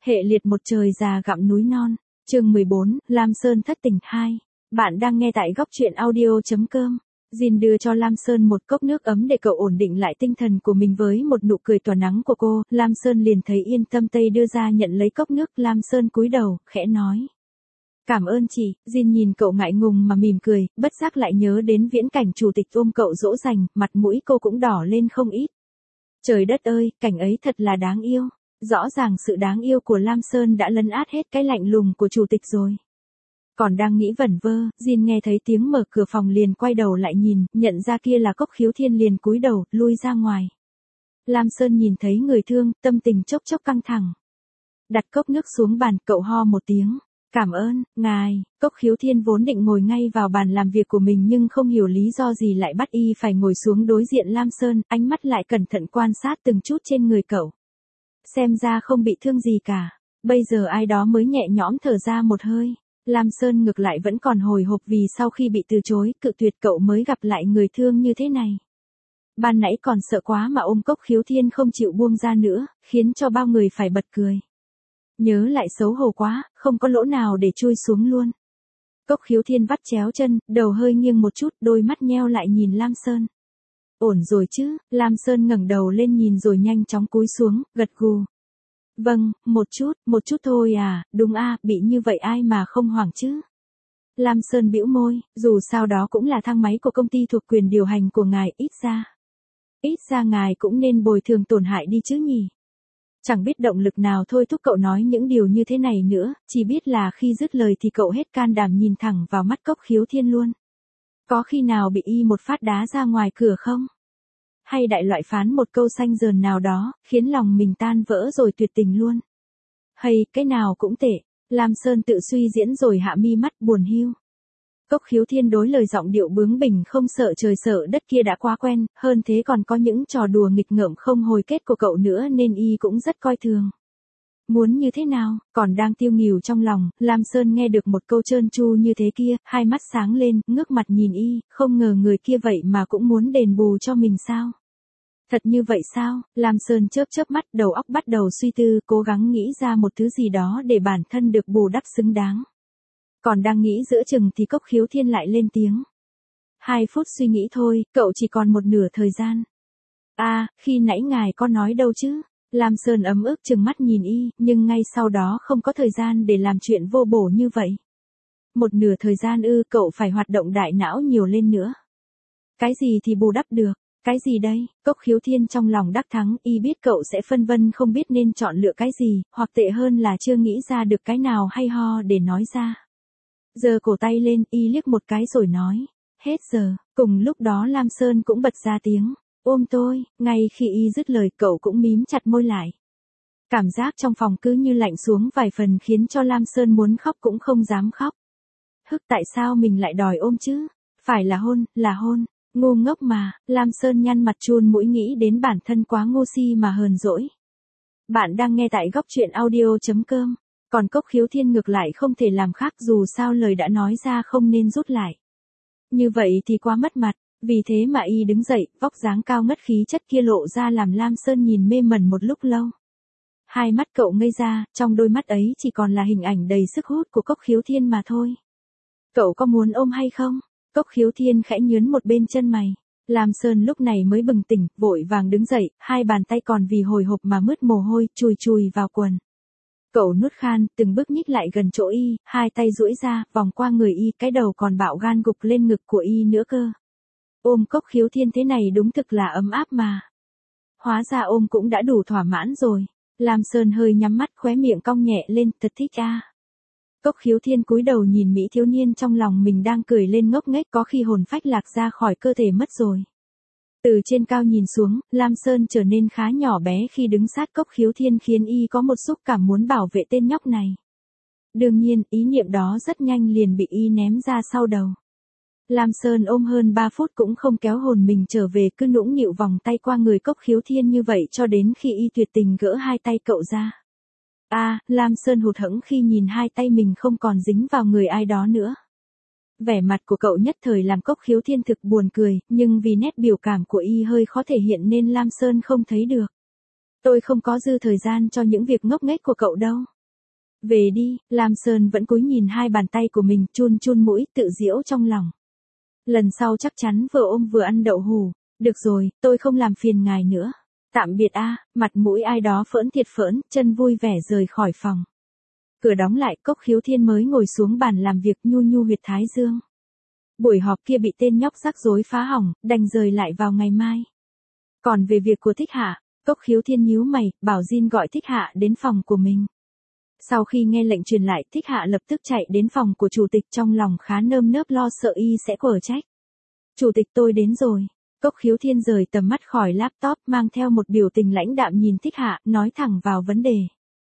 Hệ liệt một trời già gặm núi non. Chương 14, Lam Sơn thất tình 2. Bạn đang nghe tại góc truyện audio.com. Jin đưa cho Lam Sơn một cốc nước ấm để cậu ổn định lại tinh thần của mình với một nụ cười tỏa nắng của cô. Lam Sơn liền thấy yên tâm tây đưa ra nhận lấy cốc nước. Lam Sơn cúi đầu, khẽ nói. Cảm ơn chị. Jin nhìn cậu ngại ngùng mà mỉm cười, bất giác lại nhớ đến viễn cảnh chủ tịch ôm cậu dỗ dành, mặt mũi cô cũng đỏ lên không ít. Trời đất ơi, cảnh ấy thật là đáng yêu. Rõ ràng sự đáng yêu của Lam Sơn đã lấn át hết cái lạnh lùng của chủ tịch rồi. Còn đang nghĩ vẩn vơ, Jin nghe thấy tiếng mở cửa phòng liền quay đầu lại nhìn, nhận ra kia là Cốc Khiếu Thiên liền cúi đầu, lui ra ngoài. Lam Sơn nhìn thấy người thương, tâm tình chốc chốc căng thẳng. Đặt cốc nước xuống bàn, cậu ho một tiếng. Cảm ơn, ngài. Cốc Khiếu Thiên vốn định ngồi ngay vào bàn làm việc của mình nhưng không hiểu lý do gì lại bắt y phải ngồi xuống đối diện Lam Sơn, ánh mắt lại cẩn thận quan sát từng chút trên người cậu. Xem ra không bị thương gì cả. Bây giờ ai đó mới nhẹ nhõm thở ra một hơi. Lam Sơn ngược lại vẫn còn hồi hộp vì sau khi bị từ chối, cự tuyệt cậu mới gặp lại người thương như thế này. Ban nãy còn sợ quá mà ôm Cốc Khiếu Thiên không chịu buông ra nữa, khiến cho bao người phải bật cười. Nhớ lại xấu hổ quá, không có lỗ nào để chui xuống luôn. Cốc Khiếu Thiên vắt chéo chân, đầu hơi nghiêng một chút, đôi mắt nheo lại nhìn Lam Sơn. Ổn rồi chứ? Lam Sơn ngẩng đầu lên nhìn rồi nhanh chóng cúi xuống, gật gù. Vâng, một chút thôi à, đúng a, bị như vậy ai mà không hoảng chứ? Lam Sơn bĩu môi, dù sao đó cũng là thang máy của công ty thuộc quyền điều hành của ngài, ít ra ngài cũng nên bồi thường tổn hại đi chứ nhỉ? Chẳng biết động lực nào thôi thúc cậu nói những điều như thế này nữa, chỉ biết là khi dứt lời thì cậu hết can đảm nhìn thẳng vào mắt Cốc Khiếu Thiên luôn. Có khi nào bị y một phát đá ra ngoài cửa không? Hay đại loại phán một câu xanh dờn nào đó, khiến lòng mình tan vỡ rồi tuyệt tình luôn. Hay, cái nào cũng tệ. Lam Sơn tự suy diễn rồi hạ mi mắt buồn hiu. Cốc Khiếu Thiên đối lời giọng điệu bướng bỉnh không sợ trời sợ đất kia đã quá quen, hơn thế còn có những trò đùa nghịch ngợm không hồi kết của cậu nữa nên y cũng rất coi thường. Muốn như thế nào, còn đang tiêu nghỉu trong lòng, Lam Sơn nghe được một câu trơn tru như thế kia, hai mắt sáng lên, ngước mặt nhìn y, không ngờ người kia vậy mà cũng muốn đền bù cho mình sao? Thật như vậy sao? Lam Sơn chớp chớp mắt, đầu óc bắt đầu suy tư, cố gắng nghĩ ra một thứ gì đó để bản thân được bù đắp xứng đáng. Còn đang nghĩ giữa chừng thì Cốc Khiếu Thiên lại lên tiếng. 2 phút suy nghĩ thôi, cậu chỉ còn một nửa thời gian. Khi nãy ngài có nói đâu chứ? Lam Sơn ấm ức chừng mắt nhìn y, nhưng ngay sau đó không có thời gian để làm chuyện vô bổ như vậy. Một nửa thời gian cậu phải hoạt động đại não nhiều lên nữa. Cái gì thì bù đắp được? Cái gì đây? Cốc Khiếu Thiên trong lòng đắc thắng, y biết cậu sẽ phân vân không biết nên chọn lựa cái gì, hoặc tệ hơn là chưa nghĩ ra được cái nào hay ho để nói ra. Giơ cổ tay lên, y liếc một cái rồi nói. Hết giờ. Cùng lúc đó Lam Sơn cũng bật ra tiếng. Ôm tôi. Ngay khi y dứt lời cậu cũng mím chặt môi lại. Cảm giác trong phòng cứ như lạnh xuống vài phần khiến cho Lam Sơn muốn khóc cũng không dám khóc. Tại sao mình lại đòi ôm chứ? Phải là hôn. Ngu ngốc mà. Lam Sơn nhăn mặt chun mũi nghĩ đến bản thân quá ngu si mà hờn dỗi. Bạn đang nghe tại góc truyện audio.com. Còn Cốc Khiếu Thiên ngược lại không thể làm khác dù sao lời đã nói ra không nên rút lại. Như vậy thì quá mất mặt, vì thế mà y đứng dậy, vóc dáng cao ngất khí chất kia lộ ra làm Lam Sơn nhìn mê mẩn một lúc lâu. Hai mắt cậu ngây ra, trong đôi mắt ấy chỉ còn là hình ảnh đầy sức hút của Cốc Khiếu Thiên mà thôi. Cậu có muốn ôm hay không? Cốc Khiếu Thiên khẽ nhướn một bên chân mày. Lam Sơn lúc này mới bừng tỉnh, vội vàng đứng dậy, hai bàn tay còn vì hồi hộp mà mướt mồ hôi, chùi vào quần. Cậu nuốt khan, từng bước nhích lại gần chỗ y, hai tay duỗi ra, vòng qua người y, cái đầu còn bạo gan gục lên ngực của y nữa cơ. Ôm Cốc Khiếu Thiên thế này đúng thực là ấm áp mà. Hóa ra ôm cũng đã đủ thỏa mãn rồi. Lam Sơn hơi nhắm mắt khóe miệng cong nhẹ lên, thật thích Cốc Khiếu Thiên cúi đầu nhìn mỹ thiếu niên trong lòng mình đang cười lên ngốc nghếch có khi hồn phách lạc ra khỏi cơ thể mất rồi. Từ trên cao nhìn xuống, Lam Sơn trở nên khá nhỏ bé khi đứng sát Cốc Khiếu Thiên khiến y có một xúc cảm muốn bảo vệ tên nhóc này. Đương nhiên, ý niệm đó rất nhanh liền bị y ném ra sau đầu. Lam Sơn ôm hơn 3 phút cũng không kéo hồn mình trở về cứ nũng nịu vòng tay qua người Cốc Khiếu Thiên như vậy cho đến khi y tuyệt tình gỡ hai tay cậu ra. Lam Sơn hụt hẫng khi nhìn hai tay mình không còn dính vào người ai đó nữa. Vẻ mặt của cậu nhất thời làm Cốc Khiếu Thiên thực buồn cười, nhưng vì nét biểu cảm của y hơi khó thể hiện nên Lam Sơn không thấy được. Tôi không có dư thời gian cho những việc ngốc nghếch của cậu đâu. Về đi, Lam Sơn vẫn cúi nhìn hai bàn tay của mình, chun chun mũi, tự giễu trong lòng. Lần sau chắc chắn vừa ôm vừa ăn đậu hù. Được rồi, tôi không làm phiền ngài nữa. Tạm biệt a. Mặt mũi ai đó phỡn thiệt phỡn, chân vui vẻ rời khỏi phòng. Cửa đóng lại, Cốc Khiếu Thiên mới ngồi xuống bàn làm việc, nhu nhu huyệt thái dương. Buổi họp kia bị tên nhóc rắc rối phá hỏng, đành rời lại vào ngày mai. Còn về việc của Thích Hạ, Cốc Khiếu Thiên nhíu mày, bảo Jin gọi Thích Hạ đến phòng của mình. Sau khi nghe lệnh truyền lại, Thích Hạ lập tức chạy đến phòng của chủ tịch, trong lòng khá nơm nớp lo sợ y sẽ quở trách. Chủ tịch, tôi đến rồi. Cốc Khiếu Thiên rời tầm mắt khỏi laptop, mang theo một biểu tình lãnh đạm nhìn Thích Hạ, nói thẳng vào vấn đề.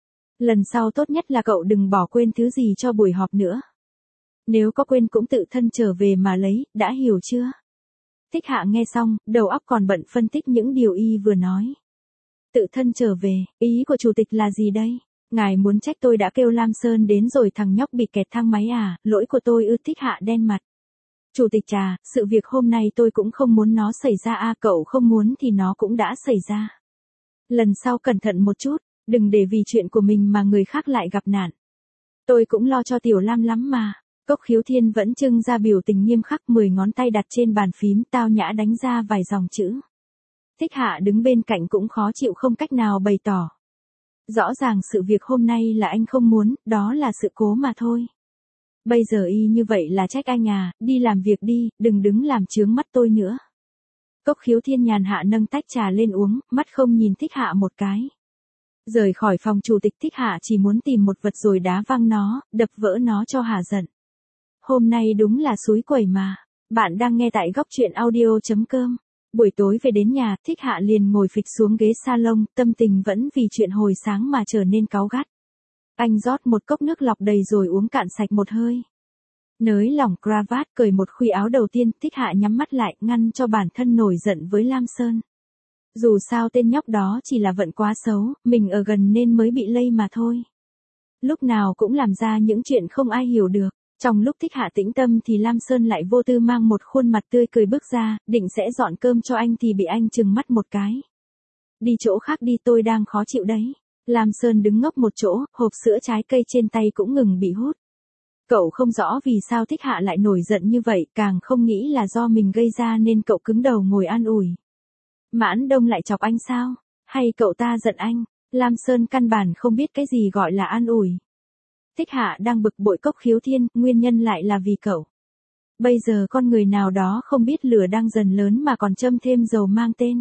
Lần sau tốt nhất là cậu đừng bỏ quên thứ gì cho buổi họp nữa. Nếu có quên cũng tự thân trở về mà lấy, đã hiểu chưa? Thích Hạ nghe xong, đầu óc còn bận phân tích những điều y vừa nói. Tự thân trở về, ý của chủ tịch là gì đây? Ngài muốn trách tôi đã kêu Lam Sơn đến rồi thằng nhóc bị kẹt thang máy à? Lỗi của tôi ư? Thích Hạ đen mặt. Chủ tịch trà, sự việc hôm nay tôi cũng không muốn nó xảy ra à, cậu không muốn thì nó cũng đã xảy ra. Lần sau cẩn thận một chút, đừng để vì chuyện của mình mà người khác lại gặp nạn. Tôi cũng lo cho Tiểu Lam lắm mà. Cốc Khiếu Thiên vẫn trưng ra biểu tình nghiêm khắc, 10 ngón tay đặt trên bàn phím, tao nhã đánh ra vài dòng chữ. Thích Hạ đứng bên cạnh cũng khó chịu, không cách nào bày tỏ. Rõ ràng sự việc hôm nay là anh không muốn, đó là sự cố mà thôi. Bây giờ y như vậy là trách anh à, đi làm việc đi, đừng đứng làm chướng mắt tôi nữa. Cốc Khiếu Thiên nhàn hạ nâng tách trà lên uống, mắt không nhìn Thích Hạ một cái. Rời khỏi phòng chủ tịch, Thích Hạ chỉ muốn tìm một vật rồi đá văng nó, đập vỡ nó cho hả giận. Hôm nay đúng là xúi quẩy mà. Bạn đang nghe tại góc truyện audio.com. Buổi tối về đến nhà, Thích Hạ liền ngồi phịch xuống ghế salon, tâm tình vẫn vì chuyện hồi sáng mà trở nên cáu gắt. Anh rót một cốc nước lọc đầy rồi uống cạn sạch một hơi. Nới lỏng cravat, cởi một khuy áo đầu tiên, Thích Hạ nhắm mắt lại, ngăn cho bản thân nổi giận với Lam Sơn. Dù sao tên nhóc đó chỉ là vận quá xấu, mình ở gần nên mới bị lây mà thôi. Lúc nào cũng làm ra những chuyện không ai hiểu được. Trong lúc Thích Hạ tĩnh tâm thì Lam Sơn lại vô tư mang một khuôn mặt tươi cười bước ra, định sẽ dọn cơm cho anh thì bị anh trừng mắt một cái. Đi chỗ khác đi, tôi đang khó chịu đấy. Lam Sơn đứng ngốc một chỗ, hộp sữa trái cây trên tay cũng ngừng bị hút. Cậu không rõ vì sao Thích Hạ lại nổi giận như vậy, càng không nghĩ là do mình gây ra nên cậu cứng đầu ngồi an ủi. Mãn Đông lại chọc anh sao? Hay cậu ta giận anh? Lam Sơn căn bản không biết cái gì gọi là an ủi. Thích Hạ đang bực bội Cốc Khiếu Thiên, nguyên nhân lại là vì cậu. Bây giờ con người nào đó không biết lửa đang dần lớn mà còn châm thêm dầu mang tên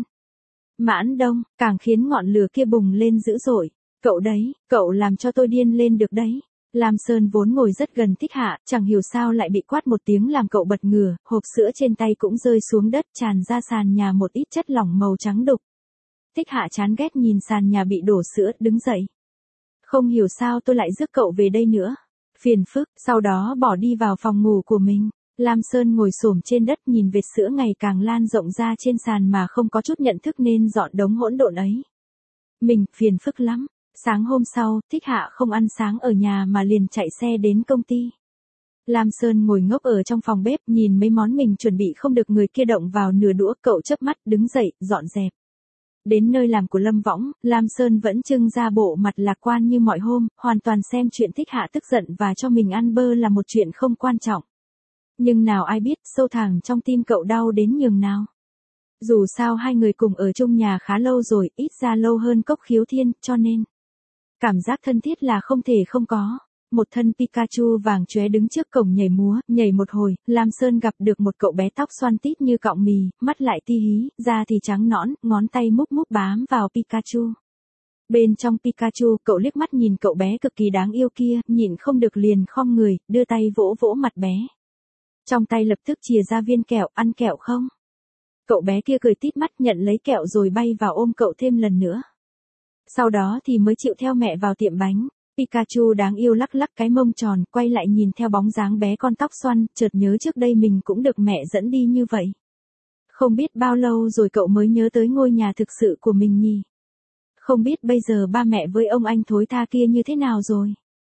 Mãn Đông, càng khiến ngọn lửa kia bùng lên dữ dội. Cậu đấy, cậu làm cho tôi điên lên được đấy. Lam Sơn vốn ngồi rất gần Thích Hạ, chẳng hiểu sao lại bị quát một tiếng làm cậu bật ngửa, hộp sữa trên tay cũng rơi xuống đất, tràn ra sàn nhà một ít chất lỏng màu trắng đục. Thích Hạ chán ghét nhìn sàn nhà bị đổ sữa, đứng dậy. Không hiểu sao tôi lại rước cậu về đây nữa. Phiền phức, sau đó bỏ đi vào phòng ngủ của mình. Lam Sơn ngồi xổm trên đất nhìn vệt sữa ngày càng lan rộng ra trên sàn mà không có chút nhận thức nên dọn đống hỗn độn ấy. Mình, phiền phức lắm. Sáng hôm sau, Thích Hạ không ăn sáng ở nhà mà liền chạy xe đến công ty. Lam Sơn ngồi ngốc ở trong phòng bếp nhìn mấy món mình chuẩn bị không được người kia động vào nửa đũa, cậu chớp mắt đứng dậy, dọn dẹp. Đến nơi làm của Lâm Võng, Lam Sơn vẫn trưng ra bộ mặt lạc quan như mọi hôm, hoàn toàn xem chuyện Thích Hạ tức giận và cho mình ăn bơ là một chuyện không quan trọng. Nhưng nào ai biết, sâu thẳm trong tim cậu đau đến nhường nào. Dù sao hai người cùng ở chung nhà khá lâu rồi, ít ra lâu hơn Cốc Khiếu Thiên, cho nên cảm giác thân thiết là không thể không có. Một thân Pikachu vàng chóe đứng trước cổng nhảy múa, nhảy một hồi, Lam Sơn gặp được một cậu bé tóc xoăn tít như cọng mì, mắt lại ti hí, da thì trắng nõn, ngón tay múc múc bám vào Pikachu. Bên trong Pikachu, cậu liếc mắt nhìn cậu bé cực kỳ đáng yêu kia, nhịn không được liền khom người, đưa tay vỗ vỗ mặt bé. Trong tay lập tức chìa ra viên kẹo, ăn kẹo không? Cậu bé kia cười tít mắt nhận lấy kẹo rồi bay vào ôm cậu thêm lần nữa. Sau đó thì mới chịu theo mẹ vào tiệm bánh. Pikachu đáng yêu lắc lắc cái mông tròn, quay lại nhìn theo bóng dáng bé con tóc xoăn, chợt nhớ trước đây mình cũng được mẹ dẫn đi như vậy. Không biết bao lâu rồi cậu mới nhớ tới ngôi nhà thực sự của mình nhỉ? Không biết bây giờ ba mẹ với ông anh thối tha kia như thế nào rồi?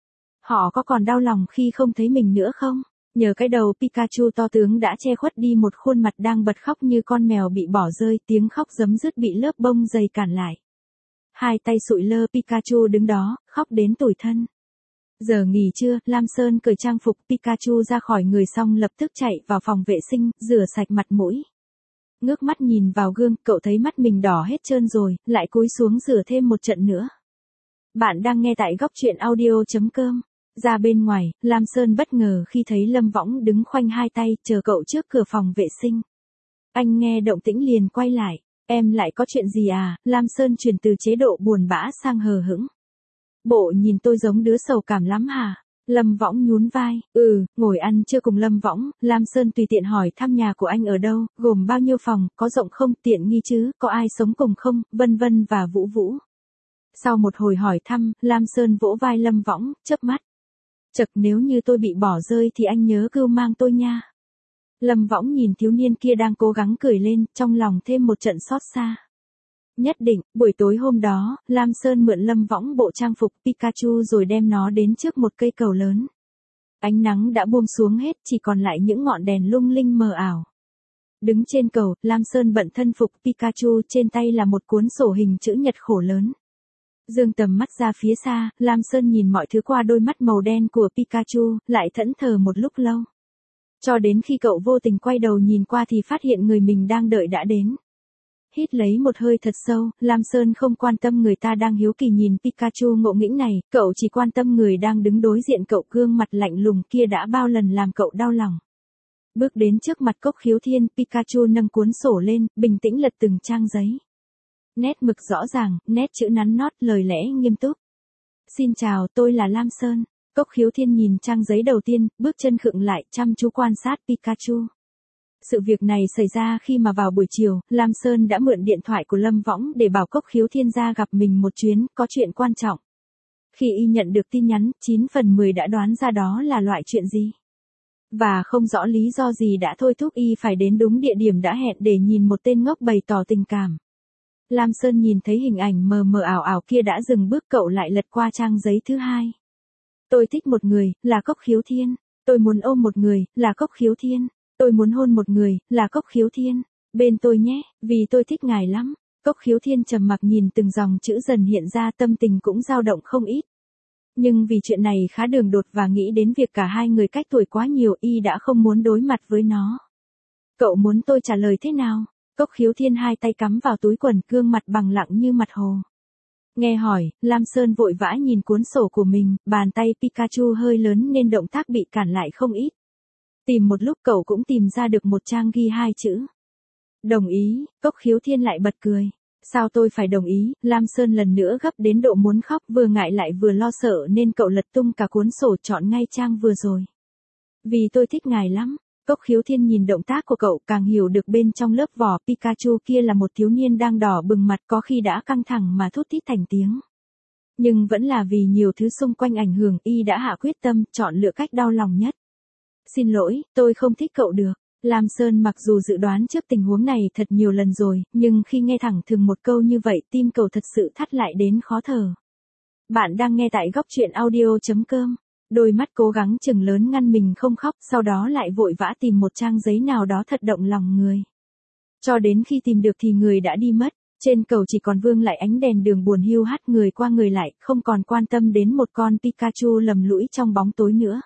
Họ có còn đau lòng khi không thấy mình nữa không? Nhờ cái đầu Pikachu to tướng đã che khuất đi một khuôn mặt đang bật khóc như con mèo bị bỏ rơi, tiếng khóc giấm dứt bị lớp bông dày cản lại. Hai tay sụi lơ, Pikachu đứng đó, khóc đến tủi thân. Giờ nghỉ trưa, Lam Sơn cởi trang phục Pikachu ra khỏi người xong lập tức chạy vào phòng vệ sinh, rửa sạch mặt mũi. Ngước mắt nhìn vào gương, cậu thấy mắt mình đỏ hết trơn rồi, lại cúi xuống rửa thêm một trận nữa. Bạn đang nghe tại góc truyện audio.com. Ra bên ngoài, Lam Sơn bất ngờ khi thấy Lâm Võng đứng khoanh hai tay chờ cậu trước cửa phòng vệ sinh. Anh nghe động tĩnh liền quay lại. Em lại có chuyện gì à? Lam Sơn chuyển từ chế độ buồn bã sang hờ hững. Bộ nhìn tôi giống đứa sầu cảm lắm hả? Lâm Võng nhún vai. Ngồi ăn trưa cùng Lâm Võng, Lam Sơn tùy tiện hỏi thăm nhà của anh ở đâu, gồm bao nhiêu phòng, có rộng không, tiện nghi chứ, có ai sống cùng không, vân vân và vũ vũ. Sau một hồi hỏi thăm, Lam Sơn vỗ vai Lâm Võng, chớp mắt. Chật, nếu như tôi bị bỏ rơi thì anh nhớ cưu mang tôi nha. Lâm Võng nhìn thiếu niên kia đang cố gắng cười lên, trong lòng thêm một trận xót xa. Nhất định, buổi tối hôm đó, Lam Sơn mượn Lâm Võng bộ trang phục Pikachu rồi đem nó đến trước một cây cầu lớn. Ánh nắng đã buông xuống hết, chỉ còn lại những ngọn đèn lung linh mờ ảo. Đứng trên cầu, Lam Sơn bận thân phục Pikachu, trên tay là một cuốn sổ hình chữ nhật khổ lớn. Dương tầm mắt ra phía xa, Lam Sơn nhìn mọi thứ qua đôi mắt màu đen của Pikachu, lại thẫn thờ một lúc lâu. Cho đến khi cậu vô tình quay đầu nhìn qua thì phát hiện người mình đang đợi đã đến. Hít lấy một hơi thật sâu, Lam Sơn không quan tâm người ta đang hiếu kỳ nhìn Pikachu ngộ nghĩnh này, cậu chỉ quan tâm người đang đứng đối diện cậu, gương mặt lạnh lùng kia đã bao lần làm cậu đau lòng. Bước đến trước mặt Cốc Khiếu Thiên, Pikachu nâng cuốn sổ lên, bình tĩnh lật từng trang giấy. Nét mực rõ ràng, nét chữ nắn nót, lời lẽ nghiêm túc. Xin chào, tôi là Lam Sơn. Cốc Khiếu Thiên nhìn trang giấy đầu tiên, bước chân khựng lại, chăm chú quan sát Pikachu. Sự việc này xảy ra khi mà vào buổi chiều, Lam Sơn đã mượn điện thoại của Lâm Võng để bảo Cốc Khiếu Thiên ra gặp mình một chuyến, có chuyện quan trọng. Khi y nhận được tin nhắn, 9 phần 10 đã đoán ra đó là loại chuyện gì. Và không rõ lý do gì đã thôi thúc y phải đến đúng địa điểm đã hẹn để nhìn một tên ngốc bày tỏ tình cảm. Lam Sơn nhìn thấy hình ảnh mờ mờ ảo ảo kia đã dừng bước, cậu lại lật qua trang giấy thứ hai. Tôi thích một người, là Cốc Khiếu Thiên. Tôi muốn ôm một người, là Cốc Khiếu Thiên. Tôi muốn hôn một người, là Cốc Khiếu Thiên. Bên tôi nhé, vì tôi thích ngài lắm. Cốc Khiếu Thiên trầm mặc nhìn từng dòng chữ dần hiện ra, tâm tình cũng dao động không ít. Nhưng vì chuyện này khá đường đột và nghĩ đến việc cả hai người cách tuổi quá nhiều, y đã không muốn đối mặt với nó. Cậu muốn tôi trả lời thế nào? Cốc Khiếu Thiên hai tay cắm vào túi quần, gương mặt bằng lặng như mặt hồ. Nghe hỏi, Lam Sơn vội vã nhìn cuốn sổ của mình, bàn tay Pikachu hơi lớn nên động tác bị cản lại không ít. Tìm một lúc cậu cũng tìm ra được một trang ghi hai chữ. Đồng ý. Cốc Khiếu Thiên lại bật cười. Sao tôi phải đồng ý? Lam Sơn lần nữa gấp đến độ muốn khóc, vừa ngại lại vừa lo sợ nên cậu lật tung cả cuốn sổ, chọn ngay trang vừa rồi. Vì tôi thích ngài lắm. Cốc Khiếu Thiên nhìn động tác của cậu, càng hiểu được bên trong lớp vỏ Pikachu kia là một thiếu niên đang đỏ bừng mặt, có khi đã căng thẳng mà thút thít thành tiếng. Nhưng vẫn là vì nhiều thứ xung quanh ảnh hưởng, y đã hạ quyết tâm, chọn lựa cách đau lòng nhất. Xin lỗi, tôi không thích cậu được. Lam Sơn mặc dù dự đoán trước tình huống này thật nhiều lần rồi, nhưng khi nghe thẳng thừng một câu như vậy, tim cậu thật sự thắt lại đến khó thở. Bạn đang nghe tại góc truyện audio.com. Đôi mắt cố gắng chừng lớn ngăn mình không khóc, sau đó lại vội vã tìm một trang giấy nào đó thật động lòng người. Cho đến khi tìm được thì người đã đi mất, trên cầu chỉ còn vương lại ánh đèn đường buồn hiu hắt, người qua người lại, không còn quan tâm đến một con Pikachu lầm lũi trong bóng tối nữa.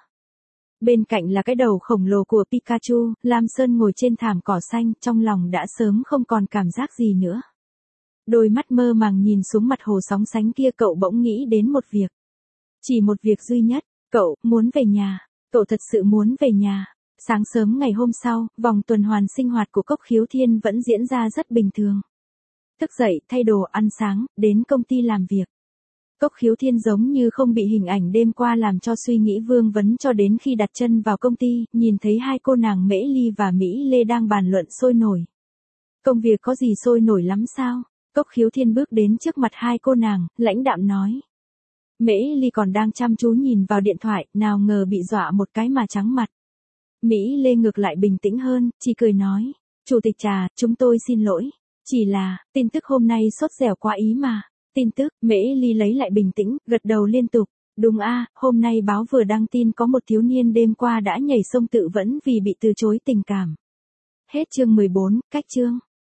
Bên cạnh là cái đầu khổng lồ của Pikachu, Lam Sơn ngồi trên thảm cỏ xanh, trong lòng đã sớm không còn cảm giác gì nữa. Đôi mắt mơ màng nhìn xuống mặt hồ sóng sánh kia, cậu bỗng nghĩ đến một việc. Chỉ một việc duy nhất. Cậu muốn về nhà. Cậu thật sự muốn về nhà. Sáng sớm ngày hôm sau, vòng tuần hoàn sinh hoạt của Cốc Khiếu Thiên vẫn diễn ra rất bình thường. Thức dậy, thay đồ, ăn sáng, đến công ty làm việc. Cốc Khiếu Thiên giống như không bị hình ảnh đêm qua làm cho suy nghĩ vương vấn, cho đến khi đặt chân vào công ty, nhìn thấy hai cô nàng Mễ Ly và Mỹ Lê đang bàn luận sôi nổi. Công việc có gì sôi nổi lắm sao? Cốc Khiếu Thiên bước đến trước mặt hai cô nàng, lãnh đạm nói. Mễ Ly còn đang chăm chú nhìn vào điện thoại, nào ngờ bị dọa một cái mà trắng mặt. Mỹ Lê ngược lại bình tĩnh hơn, chỉ cười nói. Chủ tịch Trà, chúng tôi xin lỗi. Chỉ là, tin tức hôm nay sốt dẻo quá ý mà. Tin tức, Mễ Ly lấy lại bình tĩnh, gật đầu liên tục. Đúng a, hôm nay báo vừa đăng tin có một thiếu niên đêm qua đã nhảy sông tự vẫn vì bị từ chối tình cảm. Hết chương 14, cách chương.